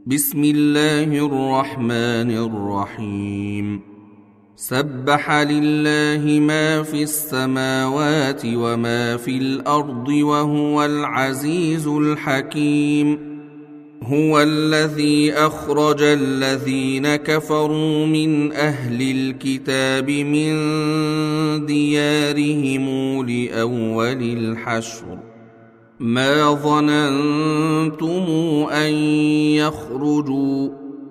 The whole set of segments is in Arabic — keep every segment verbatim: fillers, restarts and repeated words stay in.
بسم الله الرحمن الرحيم. سبح لله ما في السماوات وما في الأرض وهو العزيز الحكيم. هو الذي أخرج الذين كفروا من أهل الكتاب من ديارهم لأول الحشر ما ظننتم أن يخرجوا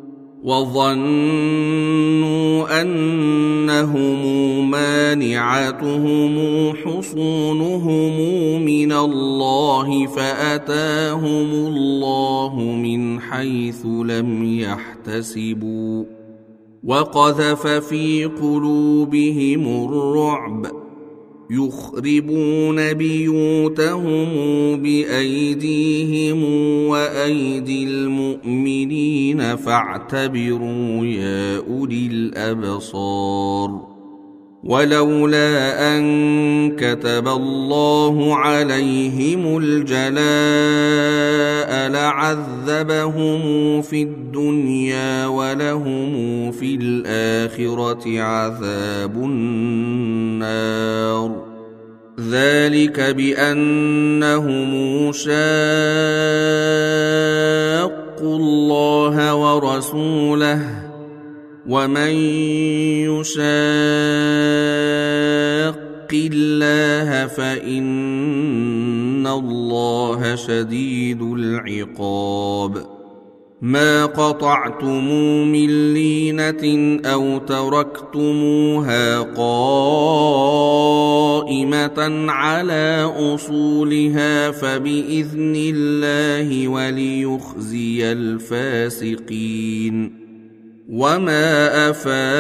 وظنوا أنهم مانعتهم حصونهم من الله فأتاهم الله من حيث لم يحتسبوا وقذف في قلوبهم الرعب يخربون بيوتهم بأيديهم وأيدي المؤمنين فاعتبروا يا أولي الأبصار. ولولا أن كتب الله عليهم الجلاء لعذبهم في الدنيا ولهم في الآخرة عذاب النار. ذلك بأنهم شاقوا الله ورسوله ومن يشاق الله فإن الله شديد العقاب. ما قطعتم من لينة أو تركتموها قائمة على أصولها فبإذن الله وليخزي الفاسقين. وما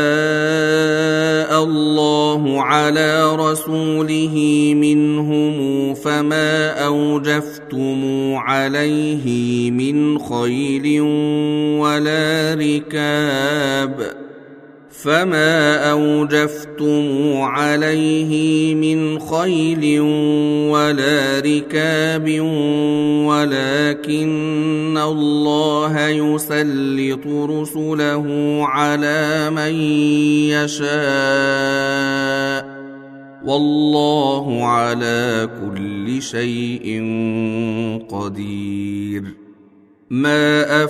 أفاء الله على رسوله منهم فما أوجفتم عليه من خيل ولا ركاب فما أوجفتم عليه من خيل ولا ركاب ولكن الله يسلط رسله على من يشاء والله على كل شيء قدير. ما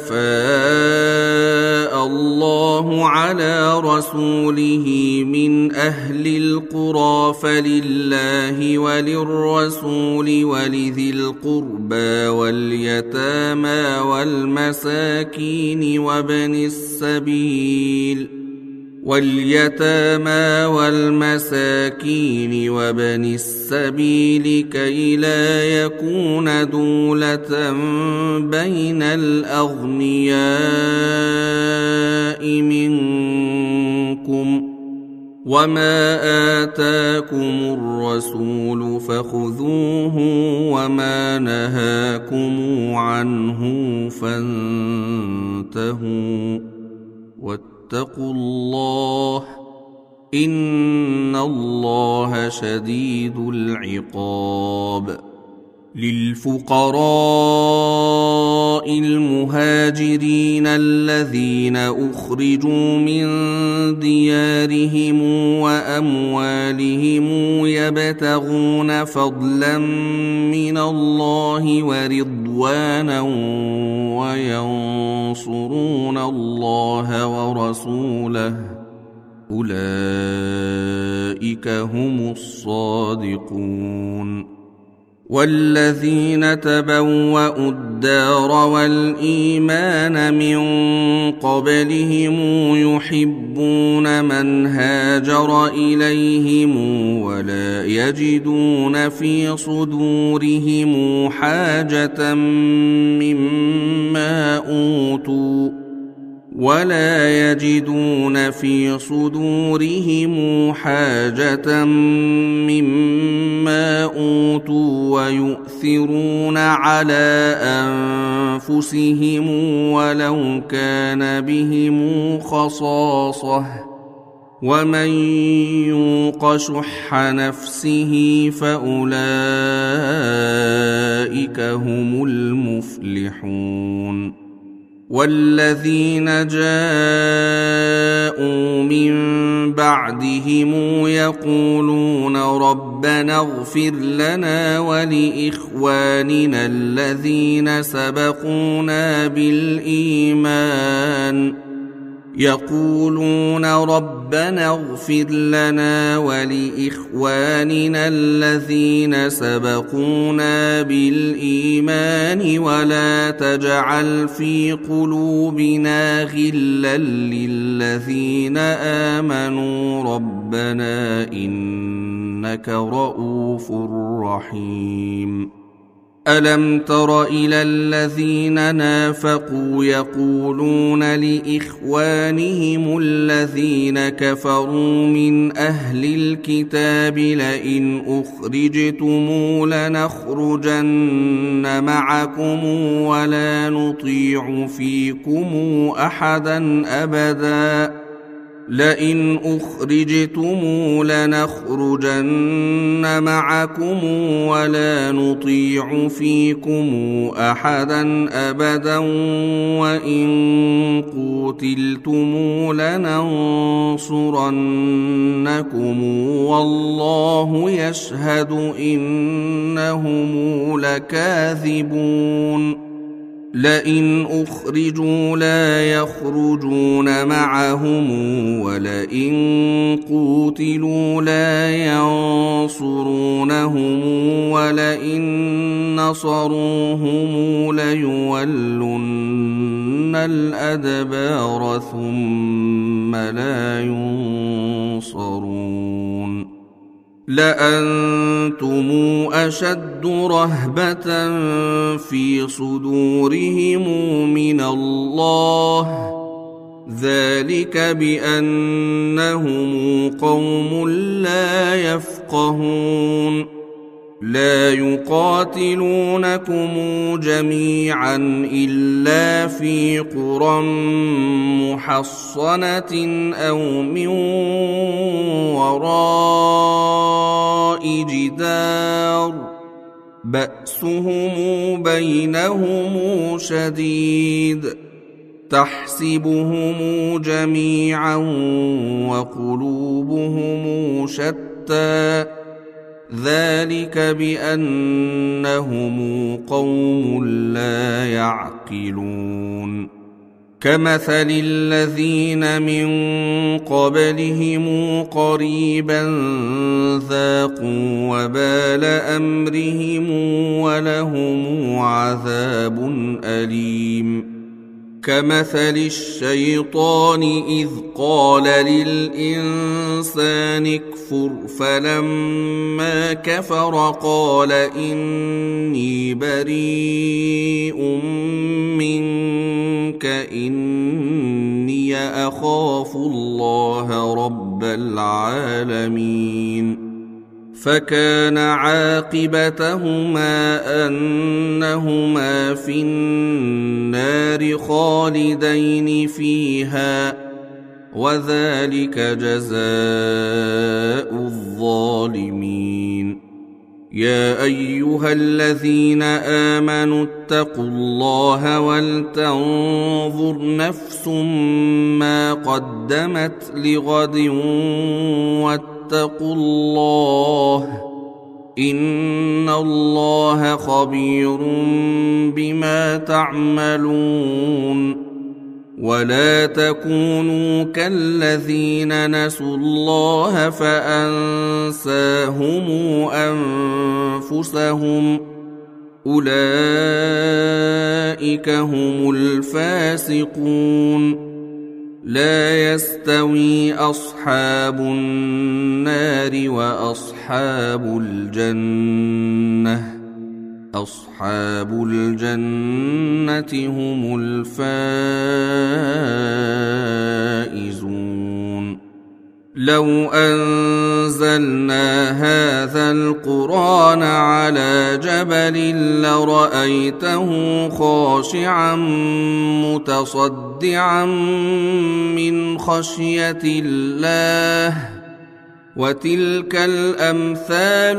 أفاء الله على رسوله من أهل القرى فلله وللرسول ولذي القربى واليتامى والمساكين وابن السبيل واليتامى والمساكين وابن السبيل كي لا يكون دولة بين الأغنياء منكم وما آتاكم الرسول فخذوه وما نهاكم عنه فانتهوا واتقوا الله إن الله شديد العقاب. للفقراء المهاجرين الذين أخرجوا من ديارهم وأموالهم يبتغون فضلا من الله ورضوانا وينصرون الله ورسوله أولئك هم الصادقون. والذين تبوأوا الدار والإيمان من قبلهم يحبون من هاجر إليهم ولا يجدون في صدورهم حاجة مما أوتوا ولا يجدون في صدورهم حاجة مما أوتوا ويؤثرون على أنفسهم ولو كان بهم خصاصة ومن يوق شح نفسه فأولئك هم المفلحون. والذين جاءوا من بعدهم يقولون ربنا اغفر لنا ولإخواننا الذين سبقونا بالإيمان يقولون ربنا اغفر لنا ولإخواننا الذين سبقونا بالإيمان ولا تجعل في قلوبنا غلا للذين آمنوا ربنا إنك رؤوف رحيم. ألم تر إلى الذين نافقوا يقولون لإخوانهم الذين كفروا من أهل الكتاب لئن أخرجتم لنخرجن معكم ولا نطيع فيكم أحدا أبدا لئن أخرجتم لنخرجن معكم ولا نطيع فيكم أحدا أبدا وإن قوتلتم لننصرنكم والله يشهد إنهم لكاذبون. لئن أخرجوا لا يخرجون معهم ولئن قوتلوا لا ينصرونهم ولئن نصروهم ليولن الأدبار ثم لا ينصرون. لأنتم أشد رهبة في صدورهم من الله ذلك بأنهم قوم لا يفقهون. لا يقاتلونكم جميعا إلا في قرى محصنة أو من وراء جدار بأسهم بينهم شديد تحسبهم جميعا وقلوبهم شتى ذلك بأنهم قوم لا يعقلون. كمثل الذين من قبلهم قريبا ذاقوا وبال أمرهم ولهم عذاب أليم. كمثل الشيطان إذ قال للإنسان اكفر فلما كفر قال إني بريء منك إني أخاف الله رب العالمين. فكان عاقبتهما أنهما في النار خالدين فيها وذلك جزاء الظالمين. يا أيها الذين آمنوا اتقوا الله ولتنظر نفس ما قدمت لغد واتقوا الله إن الله خبير بما تعملون. ولا تكونوا كالذين نسوا الله فأنساهم أنفسهم أولئك هم الفاسقون. لا يستوي أصحاب النار وأصحاب الجنة أصحاب الجنة هم الفائزون. لو أنزلنا هذا القرآن على جبل لرأيته خاشعا متصدعا من خشية الله وتلك الأمثال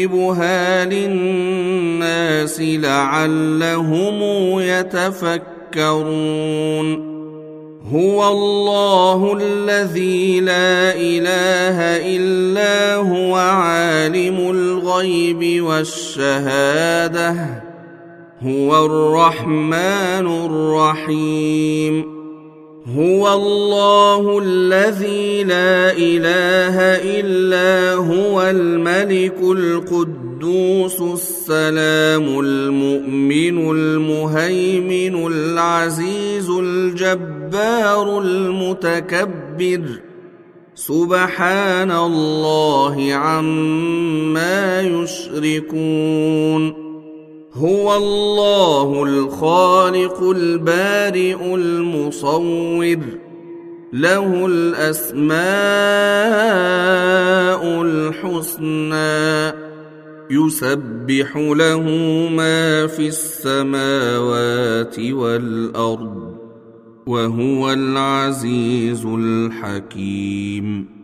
نضربها للناس لعلهم يتفكرون. تذكرون هو الله الذي لا إله إلا هو عالم الغيب والشهادة هو الرحمن الرحيم هو الله الذي لا إله إلا هو الملك القدوس السلام المؤمن المهيمن العزيز الجبار المتكبر سبحان الله عما يشركون هو الله الخالق البارئ المصور له الأسماء الحسنى يسبح له ما في السماوات والأرض وهو العزيز الحكيم.